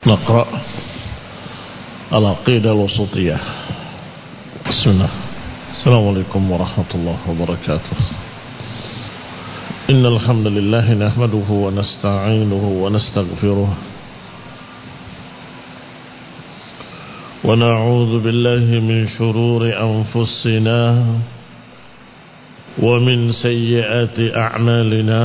نقرأ العقيدة الوسطية. بسم الله. السلام عليكم ورحمة الله وبركاته. إن الحمد لله نحمده ونستعينه ونستغفره ونعوذ بالله من شرور أنفسنا ومن سيئات أعمالنا.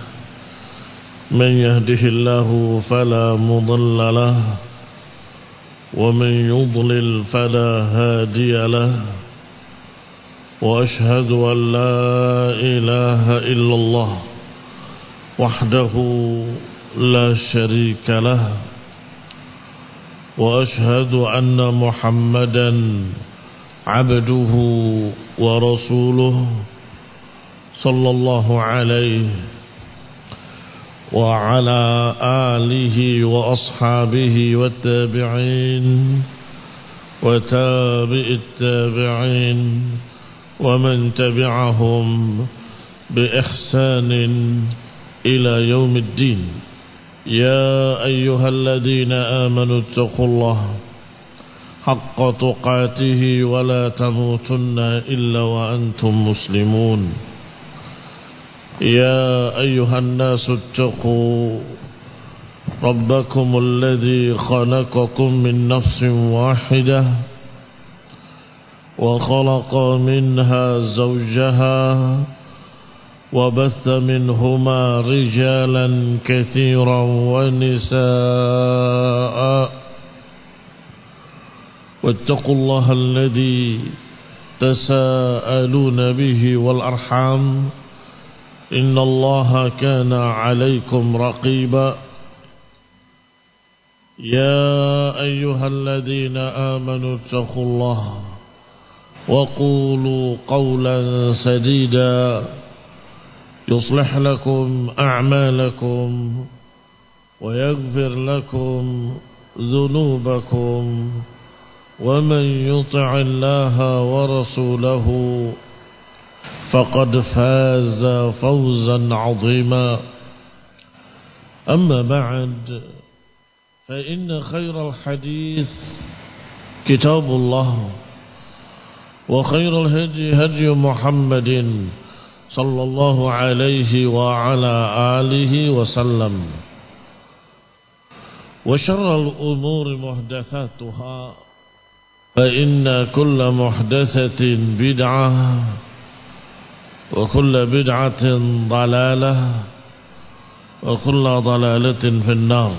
من يهده الله فلا مضل له ومن يضلل فلا هادي له وأشهد أن لا إله إلا الله وحده لا شريك له وأشهد أن محمدا عبده ورسوله صلى الله عليه وعلى آله وأصحابه والتابعين وتابع التابعين ومن تبعهم بإحسان إلى يوم الدين. يا أيها الذين آمنوا اتقوا الله حق تقاته ولا تموتن إلا وأنتم مسلمون. يا أيها الناس اتقوا ربكم الذي خلقكم من نفس واحدة وخلق منها زوجها وبث منهما رجالا كثيرا ونساء واتقوا الله الذي تساءلون به والأرحام إن الله كان عليكم رقيبا. يا أيها الذين آمنوا اتقوا الله وقولوا قولا سديدا يصلح لكم أعمالكم ويغفر لكم ذنوبكم ومن يطع الله ورسوله فقد فاز فوزا عظيما. أما بعد فإن خير الحديث كتاب الله وخير الهدي هدي محمد صلى الله عليه وعلى آله وسلم وشر الأمور محدثاتها فإن كل محدثة بدعة وكل بدعة ضلالة وكل ضلالة في النار.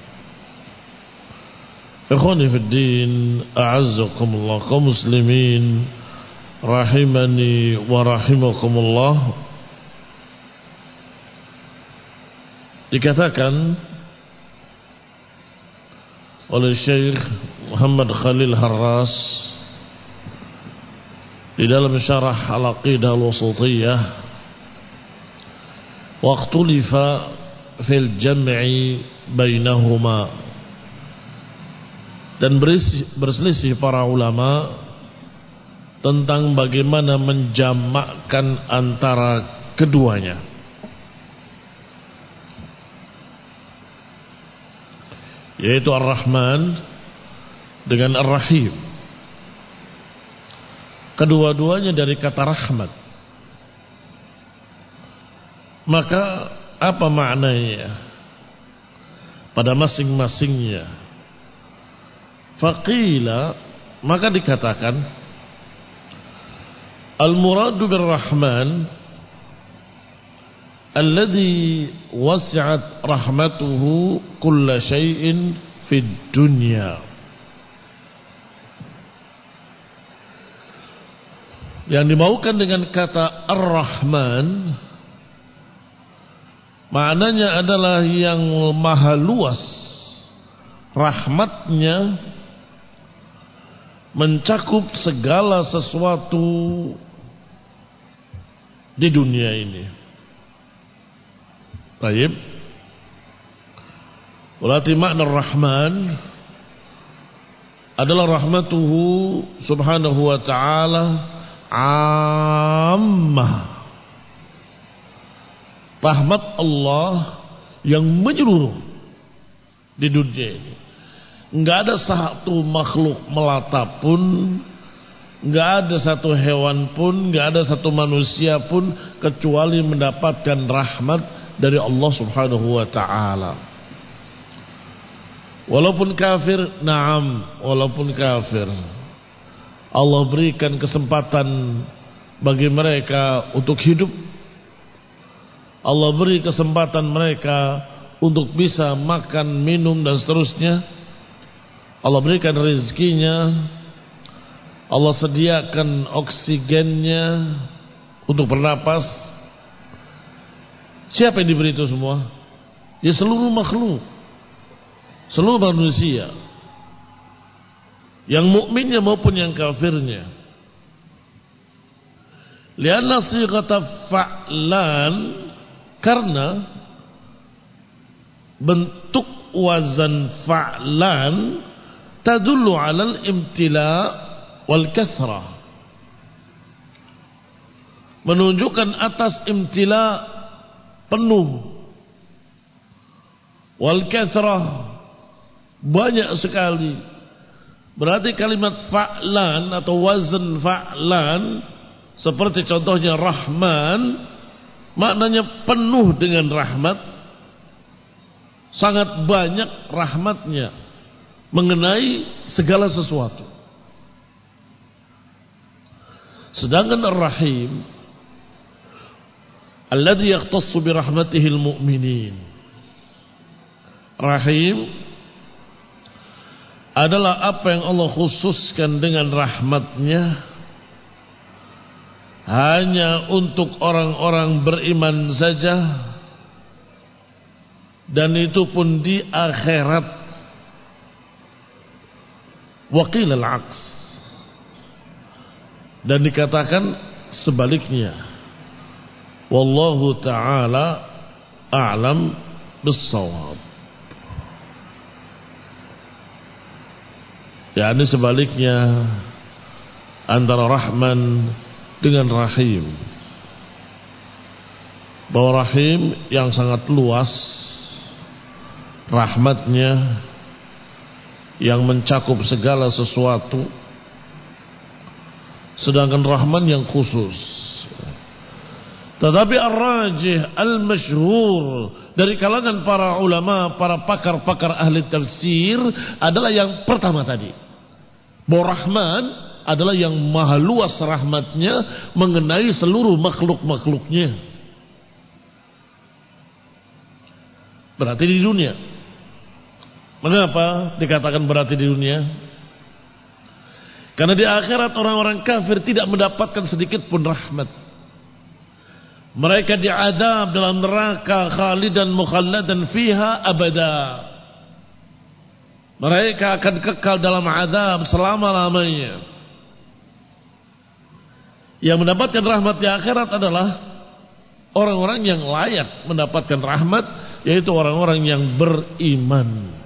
إخواني في الدين أعزكم الله كمسلمين rahimani wa rahimakumullah. Dikatakan oleh Syekh Muhammad Khalil Harras di dalam syarah Al-Aqidah Al-Wasithiyah, waqtulifa fil jam'i bainahuma, dan berselisih para ulama tentang bagaimana menjamakkan antara keduanya. Yaitu Ar-Rahman dengan Ar-Rahim. Kedua-duanya dari kata rahmat. Maka apa maknanya pada masing-masingnya? Faqila, maka dikatakan al-muradu bir-Rahman alladhi wasi'at rahmatuhu kulla syai'in fid dunya. Yang dimaukan dengan kata Ar-Rahman maknanya adalah yang maha luas rahmatnya, mencakup segala sesuatu di dunia ini. Baik. Berarti makna Rahman adalah rahmatuhu subhanahu wa ta'ala ammah. Rahmat Allah yang menyeluruh di dunia ini. Enggak ada satu makhluk melata pun, enggak ada satu hewan pun, enggak ada satu manusia pun kecuali mendapatkan rahmat dari Allah Subhanahu wa taala. Walaupun kafir, na'am, walaupun kafir, Allah berikan kesempatan bagi mereka untuk hidup. Allah beri kesempatan mereka untuk bisa makan, minum dan seterusnya. Allah berikan rezekinya, Allah sediakan oksigennya untuk bernapas. Siapa yang diberi itu semua? Ya seluruh makhluk, seluruh manusia, yang mukminnya maupun yang kafirnya. Lianna sighata fa'lan, karena bentuk wazan fa'lan tadullu 'alal imtila wal kathrah, menunjukkan atas imtila, penuh, wal kathrah, banyak sekali. Berarti kalimat fa'lan atau wazan fa'lan, seperti contohnya Rahman, maknanya penuh dengan rahmat, sangat banyak rahmatnya mengenai segala sesuatu. Sedangkan Ar-Rahim alladhi yakhtassu bi rahmatihil mu'minin, Rahim adalah apa yang Allah khususkan dengan rahmatnya hanya untuk orang-orang beriman saja, dan itu pun di akhirat. Waqil al-aqs, dan dikatakan sebaliknya. Wallahu ta'ala a'lam bis-shawab. yakni sebaliknya antara Rahman dengan Rahim, bahwa Rahim yang sangat luas rahmatnya yang mencakup segala sesuatu, sedangkan Rahman yang khusus. Tetapi ar-rajih al-masyhur dari kalangan para ulama, para pakar-pakar ahli tafsir adalah yang pertama tadi, bahwa Rahman adalah yang maha luas rahmatnya mengenai seluruh makhluk-makhluknya. Berarti di dunia. Mengapa dikatakan berarti di dunia? Karena di akhirat orang-orang kafir tidak mendapatkan sedikit pun rahmat. Mereka diadab dalam neraka khalidan mukhalladan fiha abada. Mereka akan kekal dalam azab selama-lamanya. Yang mendapatkan rahmat di akhirat adalah orang-orang yang layak mendapatkan rahmat, yaitu orang-orang yang beriman.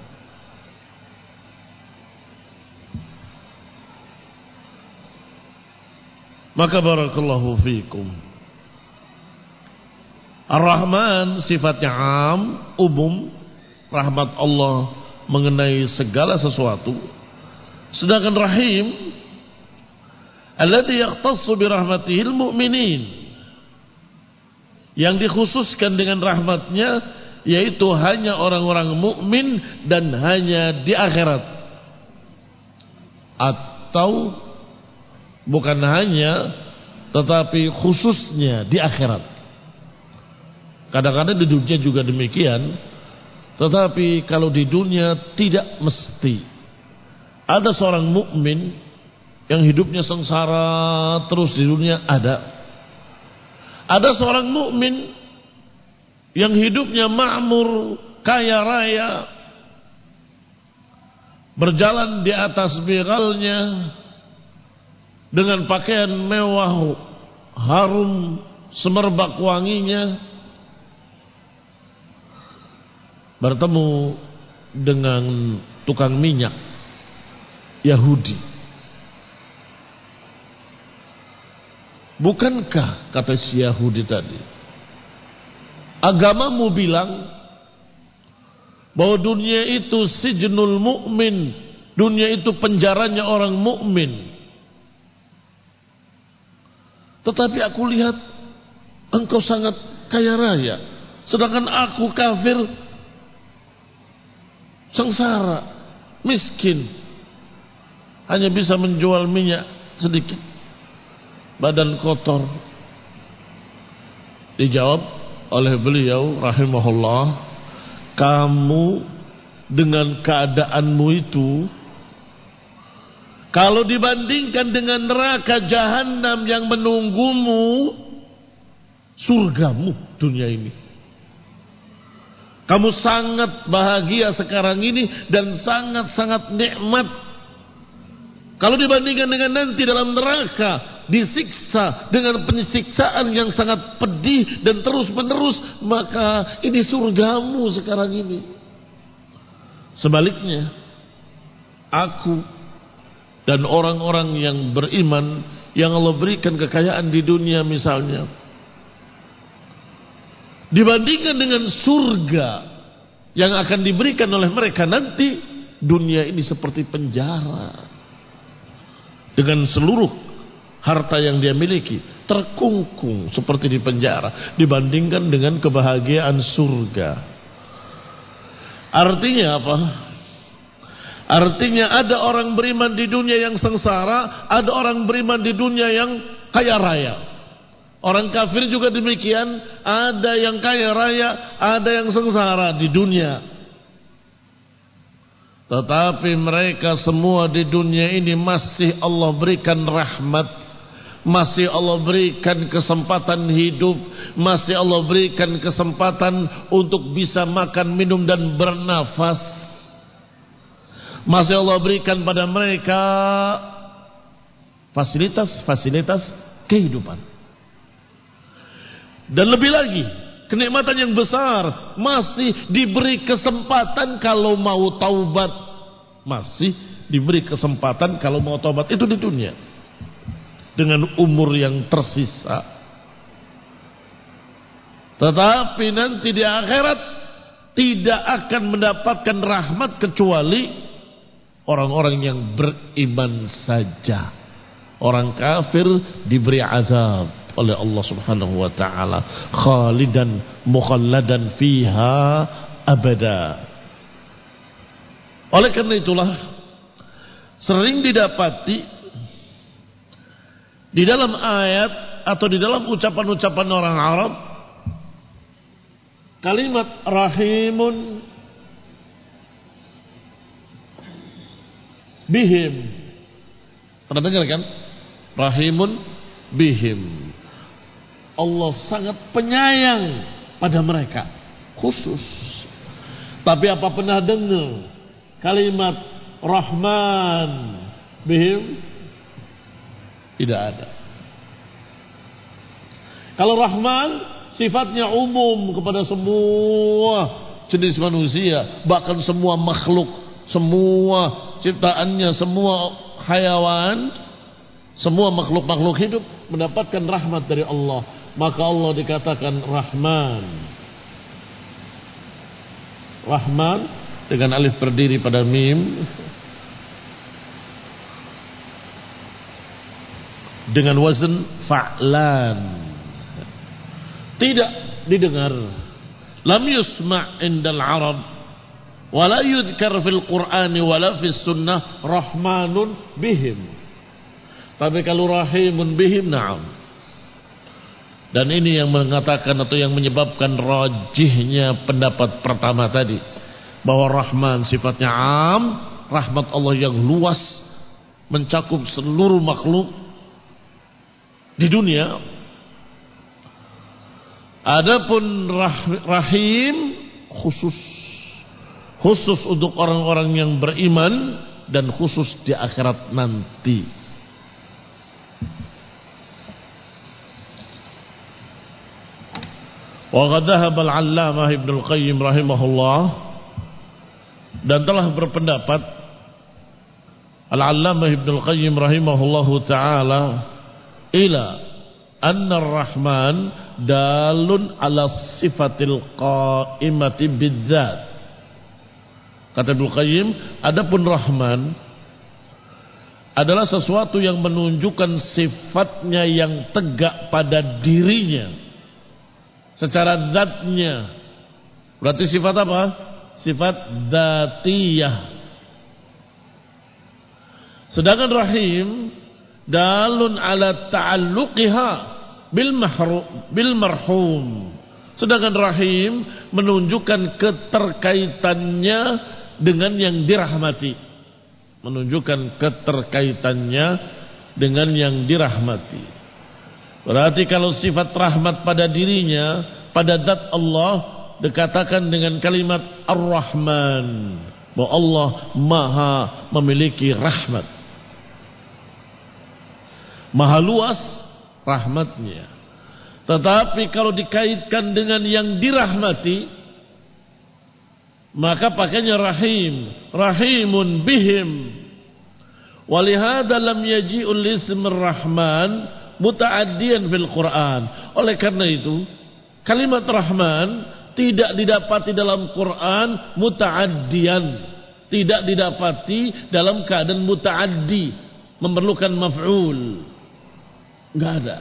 Maka barakallahu fikum, Ar-Rahman sifatnya am, umum, rahmat Allah mengenai segala sesuatu. Sedangkan Rahim alladzi yakhtassu bi rahmatihil mu'minin, yang dikhususkan dengan rahmatnya yaitu hanya orang-orang mukmin dan hanya di akhirat. Atau bukan hanya, tetapi khususnya di akhirat. Kadang-kadang di dunia juga demikian, tetapi kalau di dunia tidak mesti. Ada seorang mukmin yang hidupnya sengsara terus di dunia, ada. Ada seorang mukmin yang hidupnya makmur, kaya raya, berjalan di atas bigalnya dengan pakaian mewah, harum, semerbak wanginya, bertemu dengan tukang minyak Yahudi. Bukankah, kata si Yahudi tadi, agamamu bilang bahwa dunia itu sijnul mu'min, dunia itu penjaranya orang mukmin. Tetapi aku lihat engkau sangat kaya raya, sedangkan aku kafir, sengsara, miskin, hanya bisa menjual minyak sedikit, badan kotor. Dijawab oleh beliau rahimahullah, kamu dengan keadaanmu itu, kalau dibandingkan dengan neraka jahanam yang menunggumu, surgamu dunia ini. Kamu sangat bahagia sekarang ini dan sangat-sangat nikmat. Kalau dibandingkan dengan nanti dalam neraka, disiksa dengan penyiksaan yang sangat pedih dan terus menerus, maka ini surgamu sekarang ini. Sebaliknya, aku dan orang-orang yang beriman yang Allah berikan kekayaan di dunia misalnya, dibandingkan dengan surga yang akan diberikan oleh mereka nanti, dunia ini seperti penjara. Dengan seluruh harta yang dia miliki, terkungkung seperti di penjara, dibandingkan dengan kebahagiaan surga. Artinya apa? Artinya ada orang beriman di dunia yang sengsara, ada orang beriman di dunia yang kaya raya. Orang kafir juga demikian, ada yang kaya raya, ada yang sengsara di dunia. Tetapi mereka semua di dunia ini masih Allah berikan rahmat, masih Allah berikan kesempatan hidup, masih Allah berikan kesempatan untuk bisa makan, minum dan bernafas. Masih Allah berikan pada mereka fasilitas-fasilitas kehidupan. Dan lebih lagi, kenikmatan yang besar, masih diberi kesempatan kalau mau taubat. Masih diberi kesempatan kalau mau taubat, itu di dunia. Dengan umur yang tersisa. Tetapi nanti di akhirat tidak akan mendapatkan rahmat kecuali orang-orang yang beriman saja. Orang kafir diberi azab oleh Allah Subhanahu wa taala, khalidan mukhalladan fiha abada. Oleh karena itulah sering didapati di dalam ayat atau di dalam ucapan-ucapan orang Arab kalimat rahimun bihim. Pernah dengar kan? Rahimun bihim. Allah sangat penyayang pada mereka khusus. Tapi apa pernah dengar kalimat Rahman bihim? Tidak ada. Kalau Rahman sifatnya umum kepada semua jenis manusia, bahkan semua makhluk, semua ciptaannya, semua hayawan, semua makhluk-makhluk hidup mendapatkan rahmat dari Allah. Maka Allah dikatakan Rahman. Rahman dengan alif berdiri pada mim, dengan wazn fa'lan. Tidak didengar, lam yusma' indal Arab, wala yudhkar fil Qur'ani wala fis sunnah rahmanun bihim. Tapi kalau rahimun bihim, na'am. Dan ini yang mengatakan atau yang menyebabkan rajihnya pendapat pertama tadi, bahwa Rahman sifatnya am, rahmat Allah yang luas mencakup seluruh makhluk di dunia. Adapun Rahim khusus untuk orang-orang yang beriman dan khusus di akhirat nanti. Wa qad dhahaba al-'allamah Ibnu al-Qayyim rahimahullah, dan telah berpendapat Al-'Allamah Ibnu al-Qayyim rahimahullahu taala ila anna ar-Rahman dalun ala sifatil qa'imati bidzat. Kata Ibnu Qayyim, adapun Rahman adalah sesuatu yang menunjukkan sifatnya yang tegak pada dirinya secara zatnya. Berarti sifat apa? Sifat dzatiyah. Sedangkan Rahim dalun ala ta'alluqiha bil marhum. Sedangkan Rahim menunjukkan keterkaitannya dengan yang dirahmati. Menunjukkan keterkaitannya dengan yang dirahmati. Berarti kalau sifat rahmat pada dirinya, pada zat Allah, dikatakan dengan kalimat Ar-Rahman, bahwa Allah maha memiliki rahmat, maha luas rahmatnya. Tetapi kalau dikaitkan dengan yang dirahmati, maka pakainya Rahim, Rahimun bihim. Walihada lam yaji'ul ism Rahman muta'addiyan fil Quran. Oleh karena itu, kalimat Rahman tidak didapati dalam Quran muta'addiyan, tidak didapati dalam keadaan muta'addi, memerlukan maf'ul, enggak ada.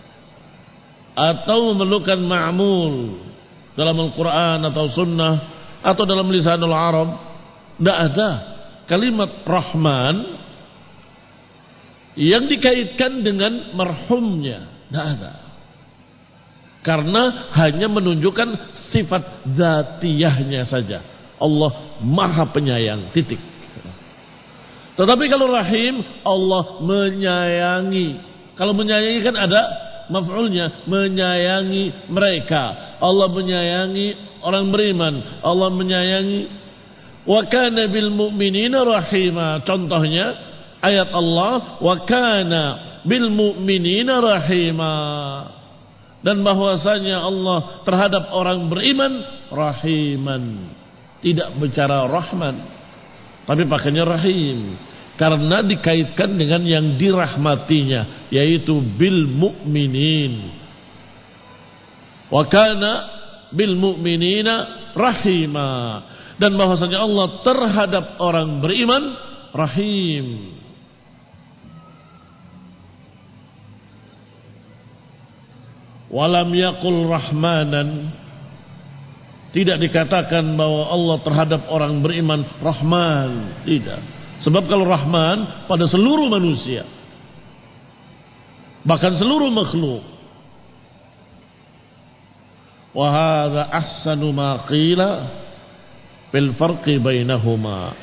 Atau memerlukan ma'mul dalam Al-Quran atau sunnah atau dalam lisanul Arab, enggak ada kalimat Rahman yang dikaitkan dengan marhumnya, enggak ada. Karena hanya menunjukkan sifat zatiyahnya saja. Allah maha penyayang, titik. Tetapi kalau Rahim, Allah menyayangi. Kalau menyayangi kan ada maf'ulnya, menyayangi mereka. Allah menyayangi orang beriman. Allah menyayangi. Wa kana bil mu'minina rahima. Contohnya ayat Allah, wa kana bil mu'minina rahima. Dan bahwasanya Allah terhadap orang beriman rahiman. Tidak bicara rahman, tapi pakainya rahim. Karena dikaitkan dengan yang dirahmatinya, yaitu bil mu'minin. Wa kana bil mu'minina rahima. Dan bahwasanya Allah terhadap orang beriman rahim. Walam yakul rahmanan, tidak dikatakan bahwa Allah terhadap orang beriman Rahman, tidak. Sebab kalau Rahman pada seluruh manusia, bahkan seluruh makhluk. Wa hadza ahsanu ma qila fil farqi bainahuma.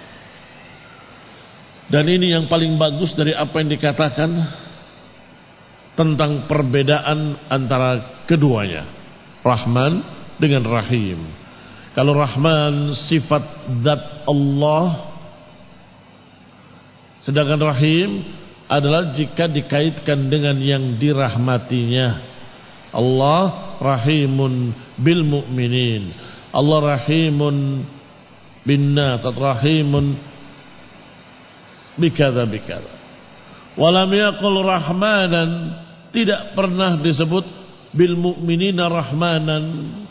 Dan ini yang paling bagus dari apa yang dikatakan tentang perbedaan antara keduanya, Rahman dengan Rahim. Kalau Rahman sifat zat Allah, sedangkan Rahim adalah jika dikaitkan dengan yang dirahmatinya. Allah Rahimun bil mu'minin, Allah Rahimun bin nas, Rahimun bikadza bikadza. Walam yaqul rahmanan, tidak pernah disebut bil mu'minina rahmanan.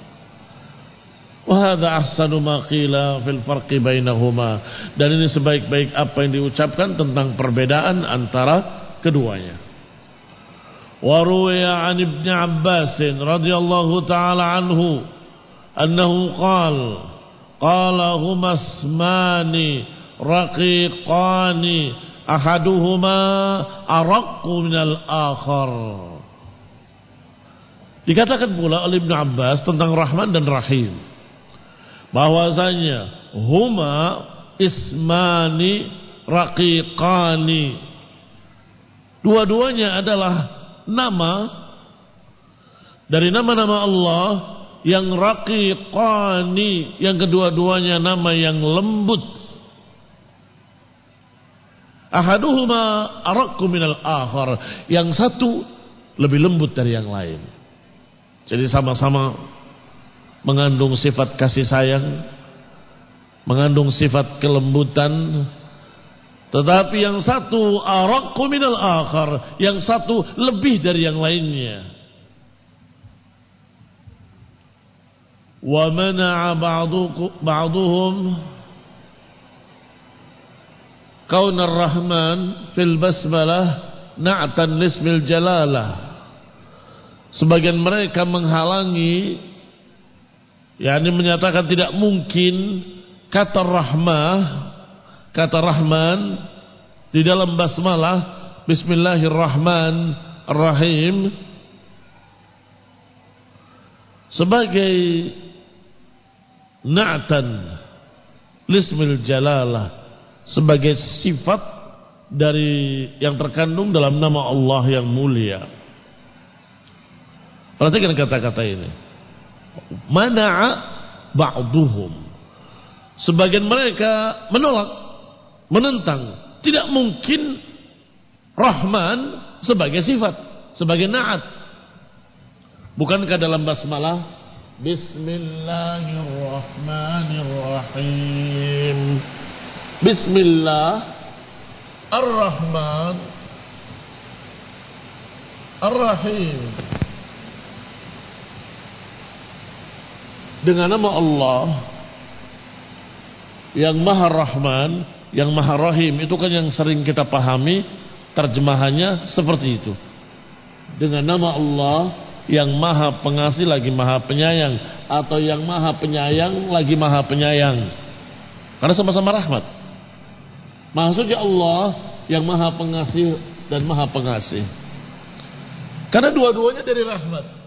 Wa hadza ahsanu ma qila fil farqi bainahuma. Dan ini sebaik-baik apa yang diucapkan tentang perbedaan antara keduanya. Wa ruwiya an Ibnu Abbas radhiyallahu taala anhu annahu qala huma ismani raqiqani ahaduhuma araqqu minal akhar. Dikatakan pula oleh Ibnu Abbas tentang Rahman dan Rahim, bahwasanya huma ismani raqiqani, dua-duanya adalah nama dari nama-nama Allah yang raqiqani, yang kedua-duanya nama yang lembut. Ahaduhuma araqqu minal akhar, yang satu lebih lembut dari yang lain. Jadi sama-sama mengandung sifat kasih sayang, mengandung sifat kelembutan, tetapi yang satu araqqu minal akhar, yang satu lebih dari yang lainnya. Wa mana'a ba'duhum kaunar rahman fil basmalah na'tan lismil jalalah. Sebagian mereka menghalangi, yakni menyatakan tidak mungkin kata rahman di dalam basmalah bismillahirrahmanirrahim sebagai na'tan lismil jalalah, sebagai sifat dari yang terkandung dalam nama Allah yang mulia. Perhatikan kata-kata ini. Mana'a ba'duhum. Sebagian mereka menolak, menentang. Tidak mungkin Rahman sebagai sifat, sebagai na'at. Bukankah dalam basmalah Bismillahirrahmanirrahim. Bismillah Ar-Rahman Ar-Rahim. Dengan nama Allah yang Maha Rahman, yang Maha Rahim, itu kan yang sering kita pahami terjemahannya seperti itu. Dengan nama Allah yang Maha Pengasih lagi Maha Penyayang, atau yang Maha Penyayang lagi Maha Penyayang. Karena sama-sama rahmat. Maksudnya Allah yang Maha Pengasih dan Maha Pengasih. Karena dua-duanya dari rahmat.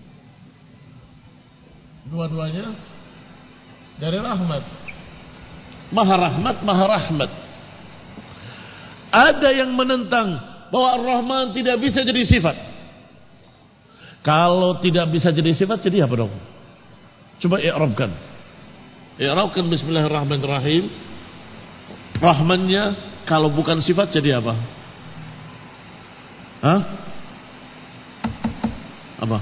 Dua-duanya dari rahmat. Maha rahmat, maha rahmat. Ada yang menentang bahwa Ar-Rahman tidak bisa jadi sifat. Kalau tidak bisa jadi sifat, jadi apa dong? Coba i'rabkan. I'rabkan bismillahirrahmanirrahim. Rahmannya kalau bukan sifat jadi apa? Hah? Apa?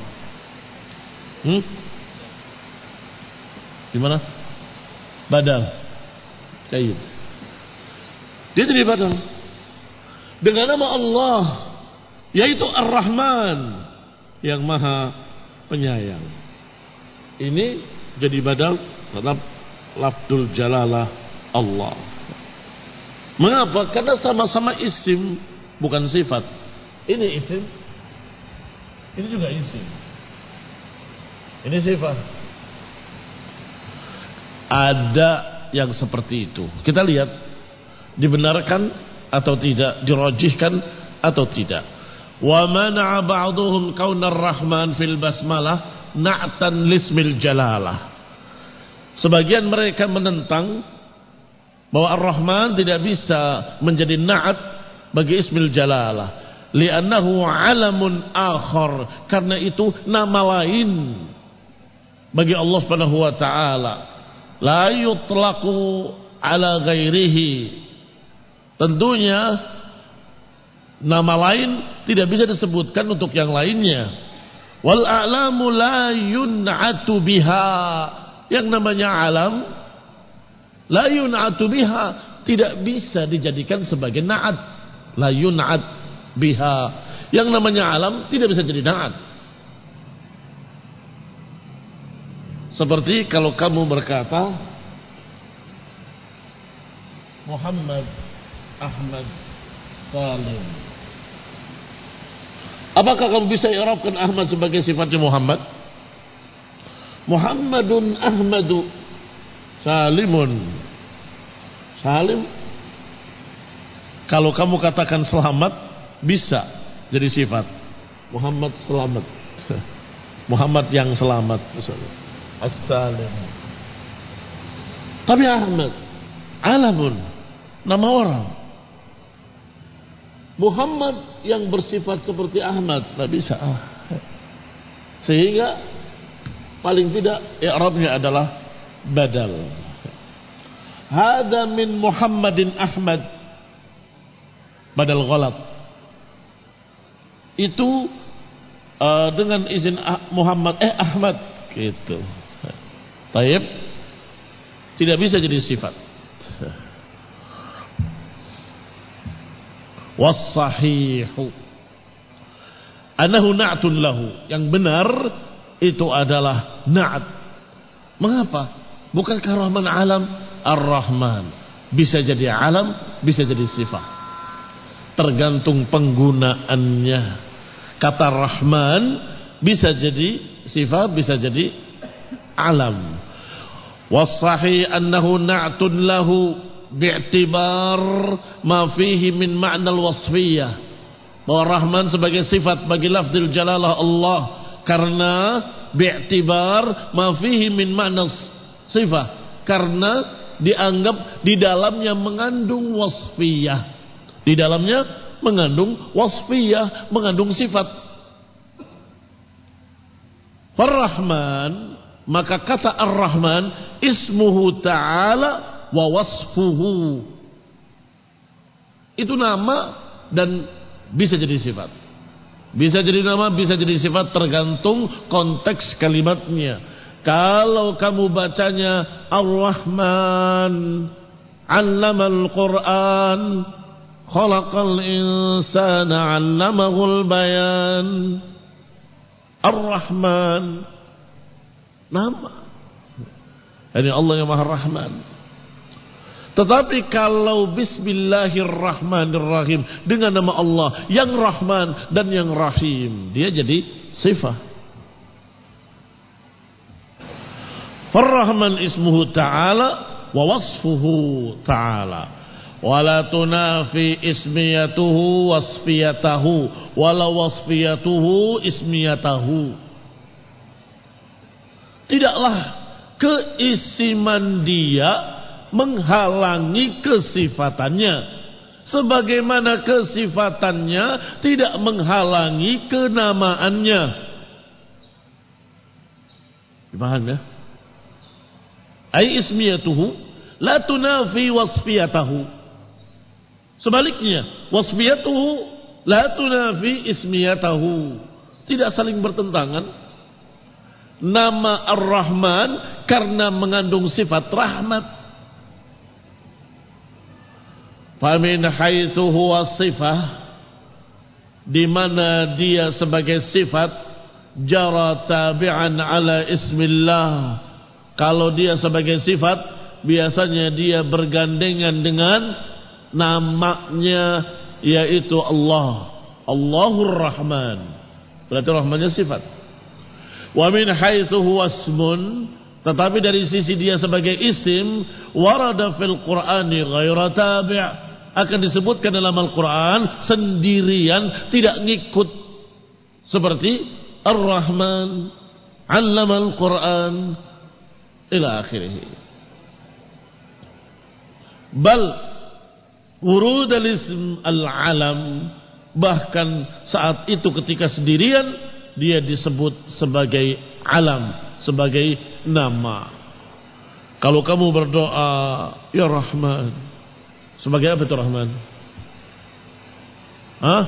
Gimana? Badal. Baik. Dia jadi badal. Dengan nama Allah, yaitu Ar-Rahman, yang Maha Penyayang. Ini jadi badal terhadap lafzul jalalah Allah. Mengapa? Karena sama-sama isim, bukan sifat. Ini isim, ini juga isim. Ini sifat. Ada yang seperti itu. Kita lihat dibenarkan atau tidak, dirajihkan atau tidak. Wa mana'a ba'dhum kaunar rahman fil basmalah na'tan lismil jalalah. Sebagian mereka menentang bahwa Ar-Rahman tidak bisa menjadi na'at bagi ismil jalalah, li'annahu alamun akhar, karena itu nama lain bagi Allah Subhanahu wa taala. La yutlaqu ala ghairihi. Tentunya nama lain tidak bisa disebutkan untuk yang lainnya. Wal a'lamu la yun'atu biha. Yang namanya alam la yun'atu biha, tidak bisa dijadikan sebagai na'at. La yun'at biha. Yang namanya alam tidak bisa jadi na'at. Seperti kalau kamu berkata Muhammad Ahmad Salim, apakah kamu bisa i'rabkan Ahmad sebagai sifatnya Muhammad? Muhammadun Ahmadu Salimun. Salim, kalau kamu katakan selamat, bisa jadi sifat. Muhammad selamat. Muhammad yang selamat. As-Salim. Tapi Ahmad alamun, nama orang. Muhammad yang bersifat seperti Ahmad, tak bisa. Sehingga paling tidak i'rabnya adalah badal. Hada min Muhammadin Ahmad, badal ghalat. Itu dengan izin Muhammad Ahmad gitu. Taib tidak bisa jadi sifat. Was-sahihu annahu na'tun lahu. Yang benar itu adalah na'at. Mengapa? Bukankah Rahman alam? Ar-Rahman bisa jadi alam, bisa jadi sifat. Tergantung penggunaannya. Kata Rahman bisa jadi sifat, bisa jadi alam. Wassahih annahu na'tun lahu bi'tibar ma fihi min ma'nal wasfiyah. Bahwa Rahman sebagai sifat bagi lafzul jalalah Allah karena bi'tibar ma fihi min ma'nas sifah, karena dianggap di dalamnya mengandung wasfiyah, di dalamnya mengandung wasfiyah, mengandung sifat. Ar-Rahman, maka kata Ar-Rahman ismuhu ta'ala wa wasfuhu, itu nama dan bisa jadi sifat. Bisa jadi nama, bisa jadi sifat, tergantung konteks kalimatnya. Kalau kamu bacanya Ar-Rahman 'allamal Qur'an khalaqal insana 'allamahul bayan. Ar-Rahman nama, ini Allah yang Maha Rahman. Tetapi kalau Bismillahirrahmanirrahim dengan nama Allah yang Rahman dan yang Rahim, dia jadi sifat. Ar-Rahman ismuhu ta'ala wa wasfuhu ta'ala, wala tunafi ismiyatuhu wasfiyatahu wala wasfiyatuhu ismiyatahu. Tidaklah keisiman dia menghalangi kesifatannya, sebagaimana kesifatannya tidak menghalangi kenamaannya. Dipaham ya? Ai ismiyatuhu la tunafi wasfiyatahu. Sebaliknya, wasfiyatuhu la tunafi ismiyatahu. Tidak saling bertentangan. Nama Ar-Rahman karena mengandung sifat rahmat. Famin haitsu huwa sifah, di mana dia sebagai sifat, jara tabi'an ala ismillah. Kalau dia sebagai sifat, biasanya dia bergandengan dengan namanya, yaitu Allah. Allahur Rahman. Berarti Rahmannya sifat. Wa min haitsu huwa ismun, tetapi dari sisi dia sebagai isim, warada fil Qur'ani ghaira tabi', akan disebutkan dalam Al-Quran sendirian, tidak ngikut. Seperti Ar-Rahman 'allamal Qur'an ila akhirih. Bal urud al-ism al-alam, bahkan saat itu ketika sendirian dia disebut sebagai alam, sebagai nama. Kalau kamu berdoa ya Rahman, sebagai apa itu Rahman? Hah?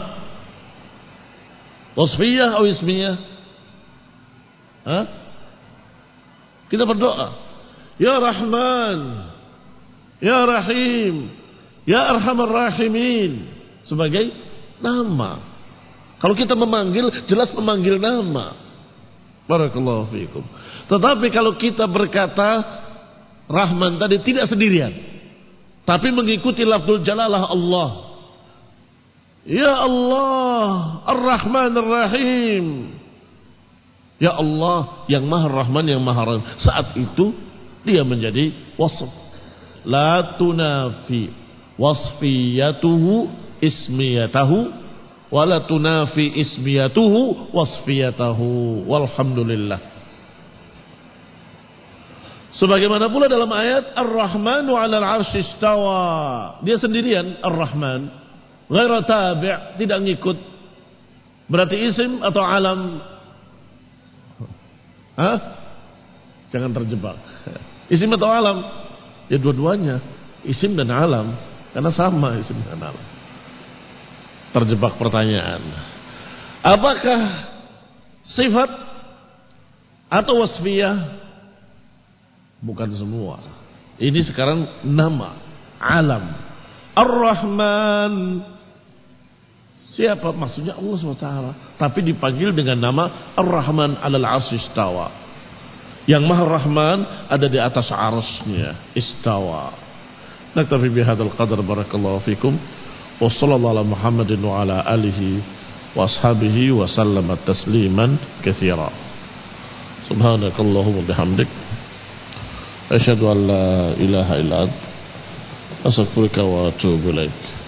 Wasfiyah atau ismiyah? Hah? Kita berdoa ya Rahman, ya Rahim, ya Arhamar Rahimin, sebagai nama. Kalau kita memanggil, jelas memanggil nama. Barakallahu fiikum. Tetapi kalau kita berkata Rahman tadi tidak sendirian, tapi mengikuti lafzul jalalah Allah. Ya Allah Ar-Rahman Ar-Rahim, ya Allah yang Maha Rahman yang Maha Rahim. Saat itu dia menjadi wasf. La tunafi wasfiyatuhu ismiyatahu wala tunafi ismiyatuhu wasfiyatahu. Walhamdulillah. Sebagaimana pula dalam ayat Ar-Rahmanu 'alal 'arsy istawa, dia sendirian Ar-Rahman, ghairu tabi', tidak ngikut. Berarti isim atau alam? Hah? Jangan terjebak. Isim atau alam? Ya dua-duanya, isim dan alam, karena sama isim dan alam. Terjebak pertanyaan. Apakah sifat atau wasfiyah? Bukan semua. Ini sekarang nama, alam. Ar-Rahman, siapa? Maksudnya Allah SWT. Tapi dipanggil dengan nama Ar-Rahman 'alal 'arsy istawa. Yang Maha Rahman ada di atas arsy-Nya, istawa. Naktafi bihadzal qadar, barakallahu fikum. Wa sallallahu ala Muhammadin wa ala alihi wa ashabihi wa sallama tasliman katsira. Subhanakallahumma bihamdik, asyhadu an la ilaha illa anta, astaghfiruka wa atubu ilaik.